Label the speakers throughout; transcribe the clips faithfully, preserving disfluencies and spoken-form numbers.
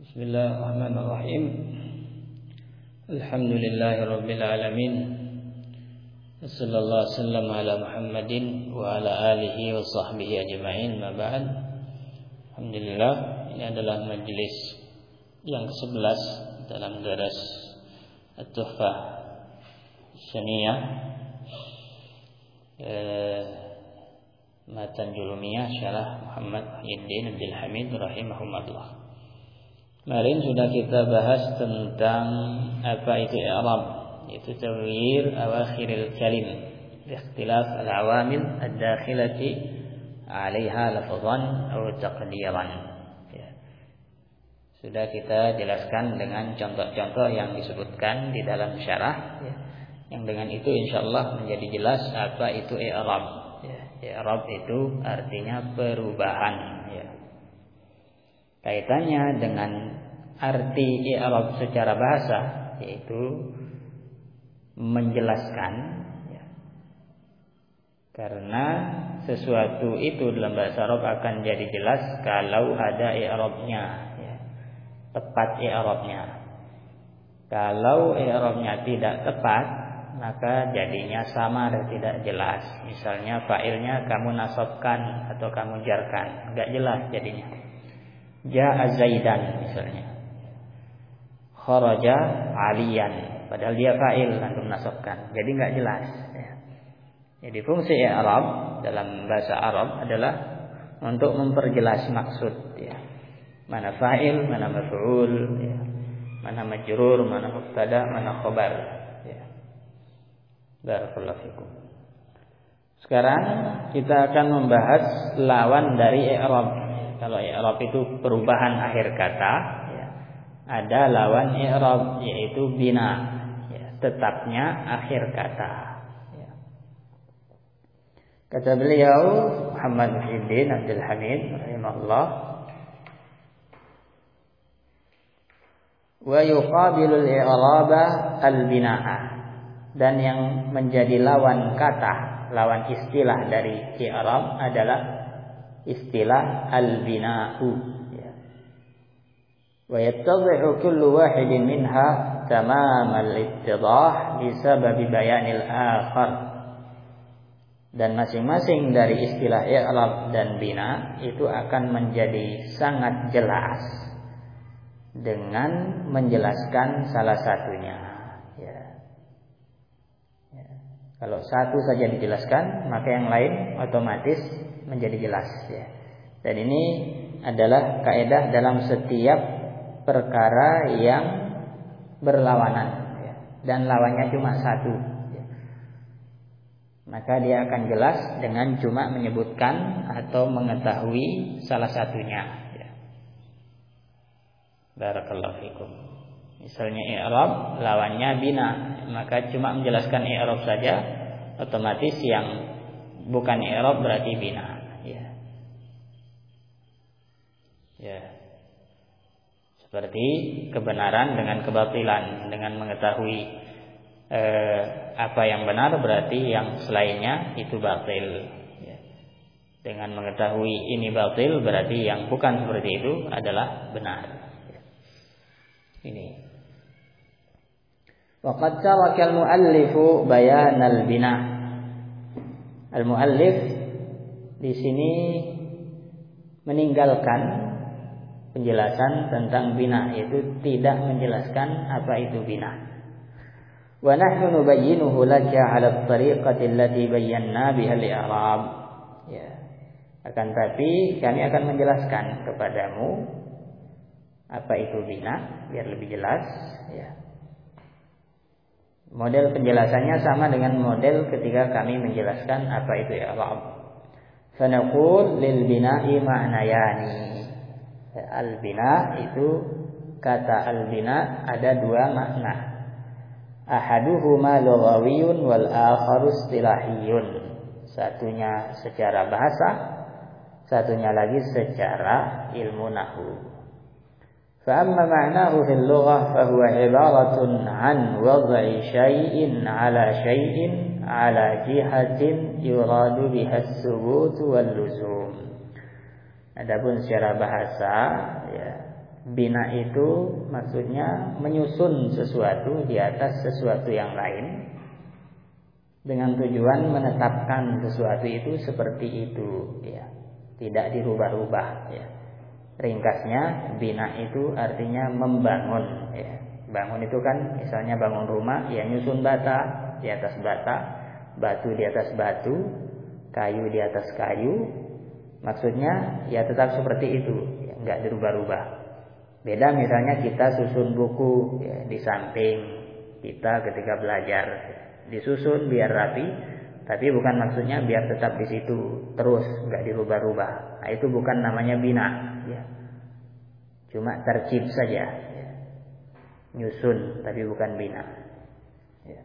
Speaker 1: Bismillahirrahmanirrahim. Alhamdulillahirabbil alamin. Wassallallahu wasallam ala Muhammadin wa ala alihi wa sahbihi ajma'in. Ma ba'd. Alhamdulillah, ini adalah majelis yang kesebelas dalam daras At-Tuhfah Saniyah eh, Matan Julumiyah Syarah Muhammad Muhyiddin Abdul Hamid rahimahullah. Kemarin sudah kita bahas tentang apa itu i'rab, yaitu taghyir awakhiril kalim bi ikhtilaf al-awamil ad-dakhilati 'alaiha lafzan aw taqdiran. Ya. Sudah kita jelaskan dengan contoh-contoh yang disebutkan di dalam syarah, ya. Yang dengan itu insyaallah menjadi jelas apa itu i'rab. Ya. I'rab itu artinya perubahan, ya. Kaitannya dengan arti i'rab secara bahasa, yaitu menjelaskan, ya. Karena sesuatu itu dalam bahasa Arab akan jadi jelas kalau ada i'rabnya, ya. Tepat i'rabnya. Kalau i'rabnya tidak tepat, maka jadinya samar, tidak jelas. Misalnya fa'ilnya kamu nasabkan atau kamu jarkan, enggak jelas jadinya. Ja'a Zaidan misalnya, kharaja Aliyan, padahal dia fa'il antum nasabkan, jadi enggak jelas, ya. Jadi fungsi i'rab dalam bahasa Arab adalah untuk memperjelas maksud, ya. Mana fa'il, mana maf'ul, ya. Mana majrur, mana mubtada, mana khabar, ya. Barakallahu fikum. Sekarang kita akan membahas lawan dari i'rab. Kalau i'rab itu perubahan akhir kata, ya, ada lawan i'rab yaitu bina, ya, tetapnya akhir kata, ya. Kata beliau Muhammad Muhyiddin Abdul Hamid rahimahullah, wa yuqabilul i'raba al-bina'ah, dan yang menjadi lawan kata, lawan istilah dari i'rab adalah istilah al-bina'u, ya. Wa yattadhi'u kullu wahidin minha tamam al-ittidah bisabab bayanil akhar. Dan masing-masing dari istilah i'rab dan bina itu akan menjadi sangat jelas dengan menjelaskan salah satunya, ya. Ya. Kalau satu saja dijelaskan, maka yang lain otomatis menjadi jelas, ya. Dan ini adalah kaidah dalam setiap perkara yang berlawanan, ya. Dan lawannya cuma satu, ya. Maka dia akan jelas dengan cuma menyebutkan atau mengetahui salah satunya, ya. Barakallahu fikum. Misalnya i'rab lawannya bina, maka cuma menjelaskan i'rab saja, otomatis yang bukan i'rab berarti bina, ya. Ya. Seperti kebenaran dengan kebatilan, dengan mengetahui eh, apa yang benar berarti yang selainnya itu batil, ya. Dengan mengetahui ini batil berarti yang bukan seperti itu adalah benar, ya. Ini. Waqad taraka al-muallifu bayan al-bina. Al-muallif di sini meninggalkan penjelasan tentang bina, yaitu tidak menjelaskan apa itu bina. Wa nahnu nubayyinuhu laka 'ala at-tariqati allati bayyana biha al-i'rab. Ya. Akan tapi kami akan menjelaskan kepadamu apa itu bina biar lebih jelas, ya. Model penjelasannya sama dengan model ketika kami menjelaskan apa itu i'rab. Fa naqul lil bina'i ma'nayani. Al-bina itu, kata al-bina ada dua makna. Ahaduhuma lughawiyyun wal akharu istilahiyun. Satunya secara bahasa, satunya lagi secara ilmu nahwu. Fa amma ma'nahu fil lughah fa huwa ibaratun an wad'i syai'in 'ala syai'in 'ala jihatin yuradu biha as-subut wal luzum. Adapun secara bahasa, ya, bina itu maksudnya menyusun sesuatu di atas sesuatu yang lain dengan tujuan menetapkan sesuatu itu seperti itu, ya, tidak dirubah-rubah. Ya. Ringkasnya, bina itu artinya membangun. Ya. Bangun itu kan, misalnya bangun rumah, ya nyusun bata di atas bata, batu di atas batu, kayu di atas kayu. Maksudnya, ya tetap seperti itu, ya, nggak dirubah-rubah. Beda misalnya kita susun buku ya, di samping kita ketika belajar. Disusun biar rapi, tapi bukan maksudnya biar tetap di situ terus nggak dirubah-rubah. Nah, itu bukan namanya bina, ya. Cuma tercip saja, ya. Nyusun tapi bukan bina. Ya.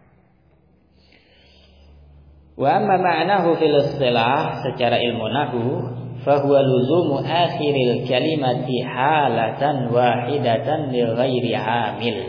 Speaker 1: Wa amma ma'nahu fil istilah, secara ilmu nahwu, fa huwa luzumu akhiril kalimati halatan wahidatan li ghairi amil.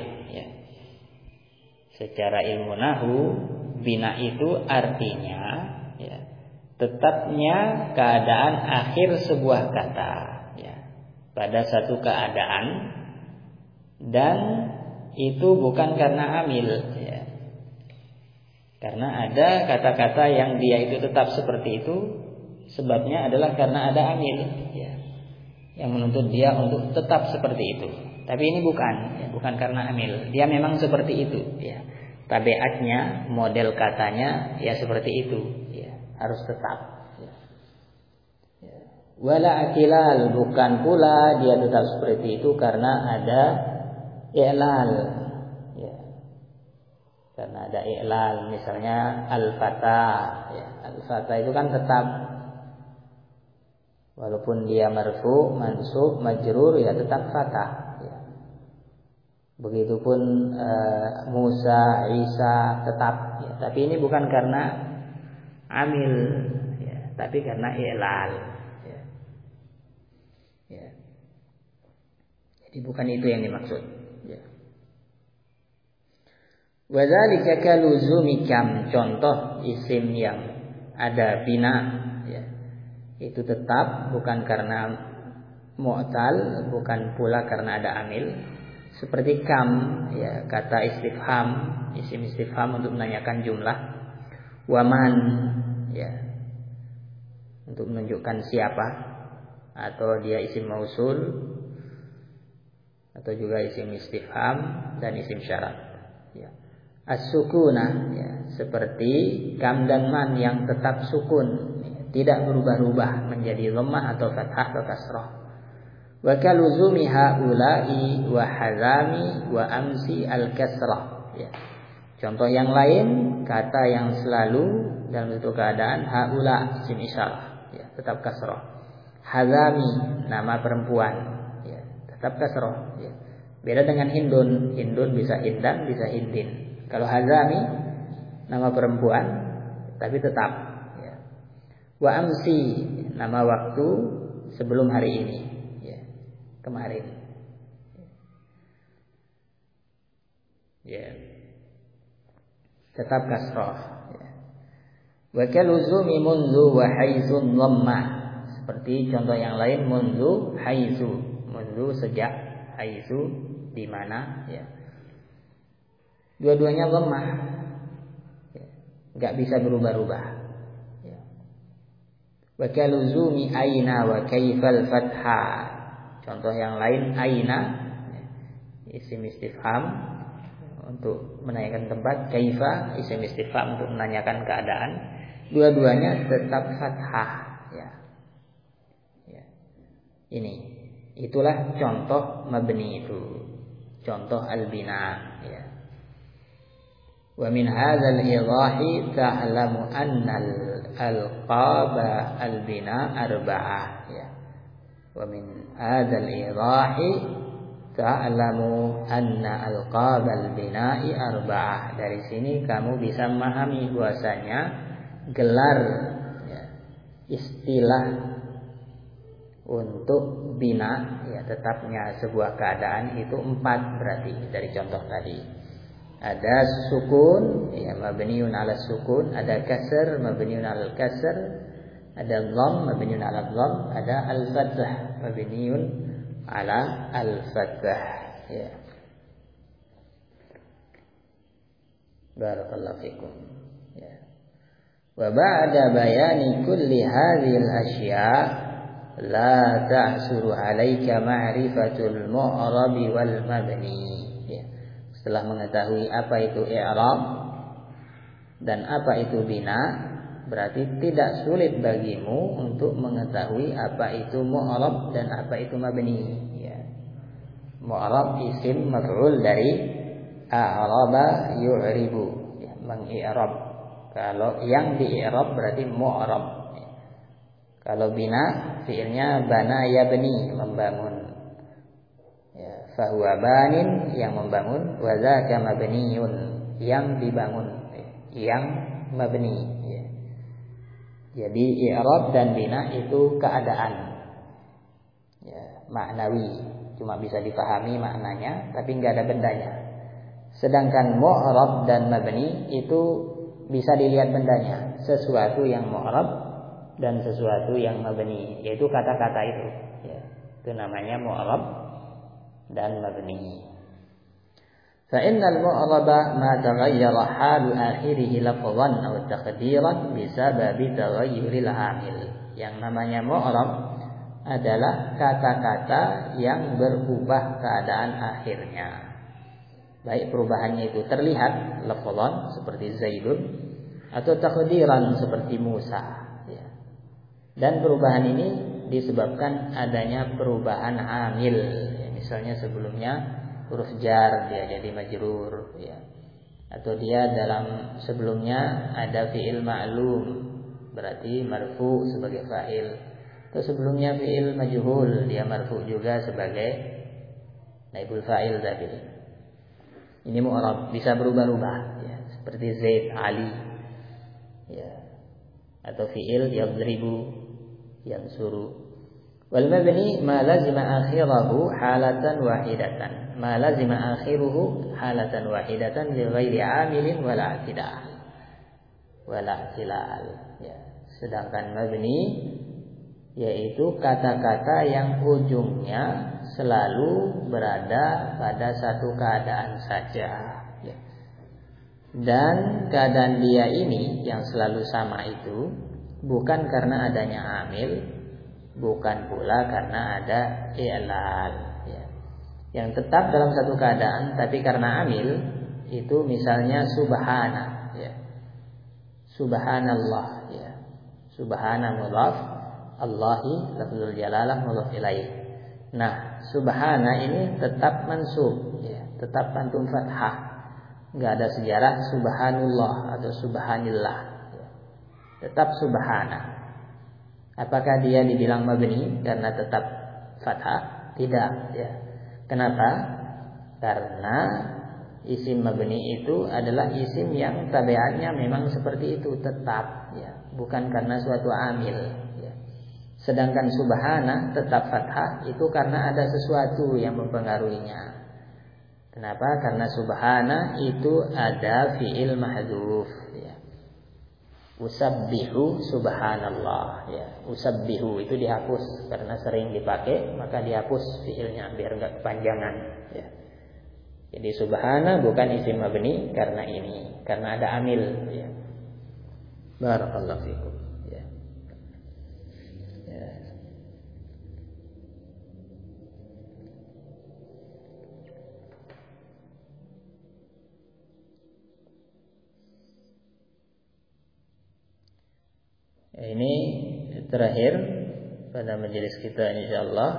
Speaker 1: Secara ilmu nahwu, bina itu artinya ya, tetapnya keadaan akhir sebuah kata ya, pada satu keadaan, dan itu bukan karena amil ya. Karena ada kata-kata yang dia itu tetap seperti itu, sebabnya adalah karena ada amil ya, yang menuntut dia untuk tetap seperti itu. Tapi ini bukan, ya, bukan karena amil. Dia memang seperti itu, ya. Tabiatnya, model katanya, ya seperti itu, ya. Harus tetap. Ya. Ya. Wala akilal, bukan pula dia tetap seperti itu karena ada i'lal, ya. Karena ada i'lal, misalnya al-fata, ya. Al-fata itu kan tetap, walaupun dia marfu, mansub, majrur, ya tetap fatah. Begitupun uh, Musa, Isa tetap, ya. Tapi ini bukan karena amil, ya. Tapi karena i'lal, ya. Ya. Jadi bukan itu yang dimaksud, ya. Wa dzalika kaluzumi kam, contoh isim yang ada bina, ya. Itu tetap bukan karena mu'tal, bukan pula karena ada amil. Seperti kam, ya, kata istifham, isim istifham untuk menanyakan jumlah. Waman, ya, untuk menunjukkan siapa, atau dia isim mausul, atau juga isim istifham dan isim syarat. Ya. As-sukunah, ya, seperti kam dan man yang tetap sukun, ya, tidak berubah-ubah menjadi lemah atau fathah atau kasrah. Wa kaluzumi haula'i wa hazami wa amsi al-kasrah, ya. Contoh yang lain, kata yang selalu dalam bentuk keadaan haula isim isyarah, ya, tetap kasrah. Hazami nama perempuan, ya, tetap kasrah, ya. Beda dengan hindun, hindun bisa hindan, bisa hindin. Kalau hazami nama perempuan tapi tetap, ya. Wa amsi nama waktu sebelum hari ini, kemarin, ya, tetap kasrah, ya. Wa kaluzumi munzu wa haizun dhammah, seperti contoh yang lain munzu haizu, munzu sejak, haizu di mana, ya. Dua-duanya dhammah, ya. Enggak bisa berubah-ubah, ya. Wa kaluzumi aina wa kaifal fatha, contoh yang lain aina, isim istifham untuk menanyakan tempat, kaifa isim istifham untuk menanyakan keadaan. Dua-duanya tetap fathah, ya. Ya. Ini, itulah contoh mabni itu, contoh al-bina, ya. Wa min hadzal idahi ta'lamu anna al-alqaba al-bina arba'ah, ya. Wa min hadzal idahi ta'lamu anna alqabal bina'i arba'ah. Dari sini kamu bisa memahami bahwasanya gelar, ya, istilah untuk bina, ya, tetapnya sebuah keadaan itu empat berarti dari contoh tadi. Ada sukun, ya, mabniun ala sukun, ada kasr, mabniun ala kasr, ada dhamm, mabniun ala dhamm, ada al-fathah, mabniun ala al-fathah. Ya. Barakallahu fikum. Ya. Wa ba'da bayani kulli hadhil asya' la ta'suru 'alaika ma'rifatul mu'rab wal mabni. Ya. Setelah mengetahui apa itu i'rab dan apa itu bina, berarti tidak sulit bagimu untuk mengetahui apa itu mu'rab dan apa itu mabni. Ya. Mu'rab isim maf'ul dari a'raba yu'ribu, ya, mengi'rab. Kalau yang di'rab berarti mu'rab. Ya. Kalau bina fi'ilnya bana yabni, membangun. Ya, fahuwa banin, yang membangun, wa dzaka mabniyun, yang dibangun, ya, yang mabni. Ya. Jadi i'rab dan bina itu keadaan, ya, maknawi, cuma bisa dipahami maknanya tapi enggak ada bendanya. Sedangkan mu'rab dan mabni itu bisa dilihat bendanya, sesuatu yang mu'rab dan sesuatu yang mabni, yaitu kata-kata itu, ya. Itu namanya mu'rab dan mabni. Fa innal mu'raba ma taghayyara halu akhirih lafdhan aw taqdiran bisababi taghayyuril amil. Yang namanya mu'rab adalah kata-kata yang berubah keadaan akhirnya. Baik perubahannya itu terlihat lafdhan seperti Zaidun atau taqdiran seperti Musa, ya. Dan perubahan ini disebabkan adanya perubahan amil, ya. Misalnya sebelumnya huruf jar dia jadi majrur, ya. Atau dia dalam sebelumnya ada fi'il ma'lum berarti marfu sebagai fa'il. Atau sebelumnya fi'il majhul dia marfu juga sebagai naibul fa'il tadi. Ini mu'rab bisa berubah-ubah, ya. Seperti Zaid, Ali, ya. Atau fi'il yadribu, yansuru. Wal mabni ma lazima akhirahu halatan wahidatan. Ma lazima akhiruhu halatan wahidatan li ghairi 'amilin wala i'tidal. Wala i'tilal, ya. Sedangkan mabni yaitu kata-kata yang ujungnya selalu berada pada satu keadaan saja, ya. Dan keadaan dia ini yang selalu sama itu bukan karena adanya amil, bukan pula karena ada i'lal, ya. Yang tetap dalam satu keadaan tapi karena amil itu misalnya subhana, ya. Subhanallah, ya. Subhana mudhaf, Allahi lafzul jalalah mudhaf ilaih. Nah, subhana ini tetap mansub, ya, tetap pantun fathah. Enggak ada sejarah subhanallah atau subhanillah, ya. Tetap subhana. Apakah dia dibilang mabni karena tetap fathah? Tidak, ya. Kenapa? Karena isim mabni itu adalah isim yang tabiatnya memang seperti itu, tetap, ya, bukan karena suatu amil. Sedangkan subhana tetap fathah itu karena ada sesuatu yang mempengaruhinya. Kenapa? Karena subhana itu ada fi'il mahdzuf, ya. Usabbihu subhanallah, ya. Usabbihu itu dihapus karena sering dipakai, maka dihapus fi'ilnya biar enggak kepanjangan, ya. Jadi subhana bukan isim mabni karena ini, karena ada amil, ya. Barakallahu fikum. Ini terakhir pada majelis kita insyaallah.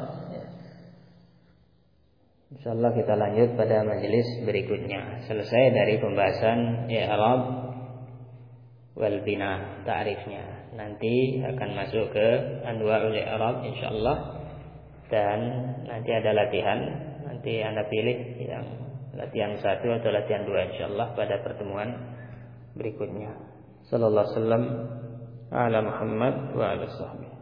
Speaker 1: Insyaallah kita lanjut pada majelis berikutnya. Selesai dari pembahasan i'rab wal bina, ta'rifnya. Nanti akan masuk ke anwa'ul i'rab insyaallah. Dan nanti ada latihan. Nanti Anda pilih yang latihan satu atau latihan dua insyaallah pada pertemuan berikutnya. Sallallahu alaihi wasallam ala Muhammad wa ala sahbihi.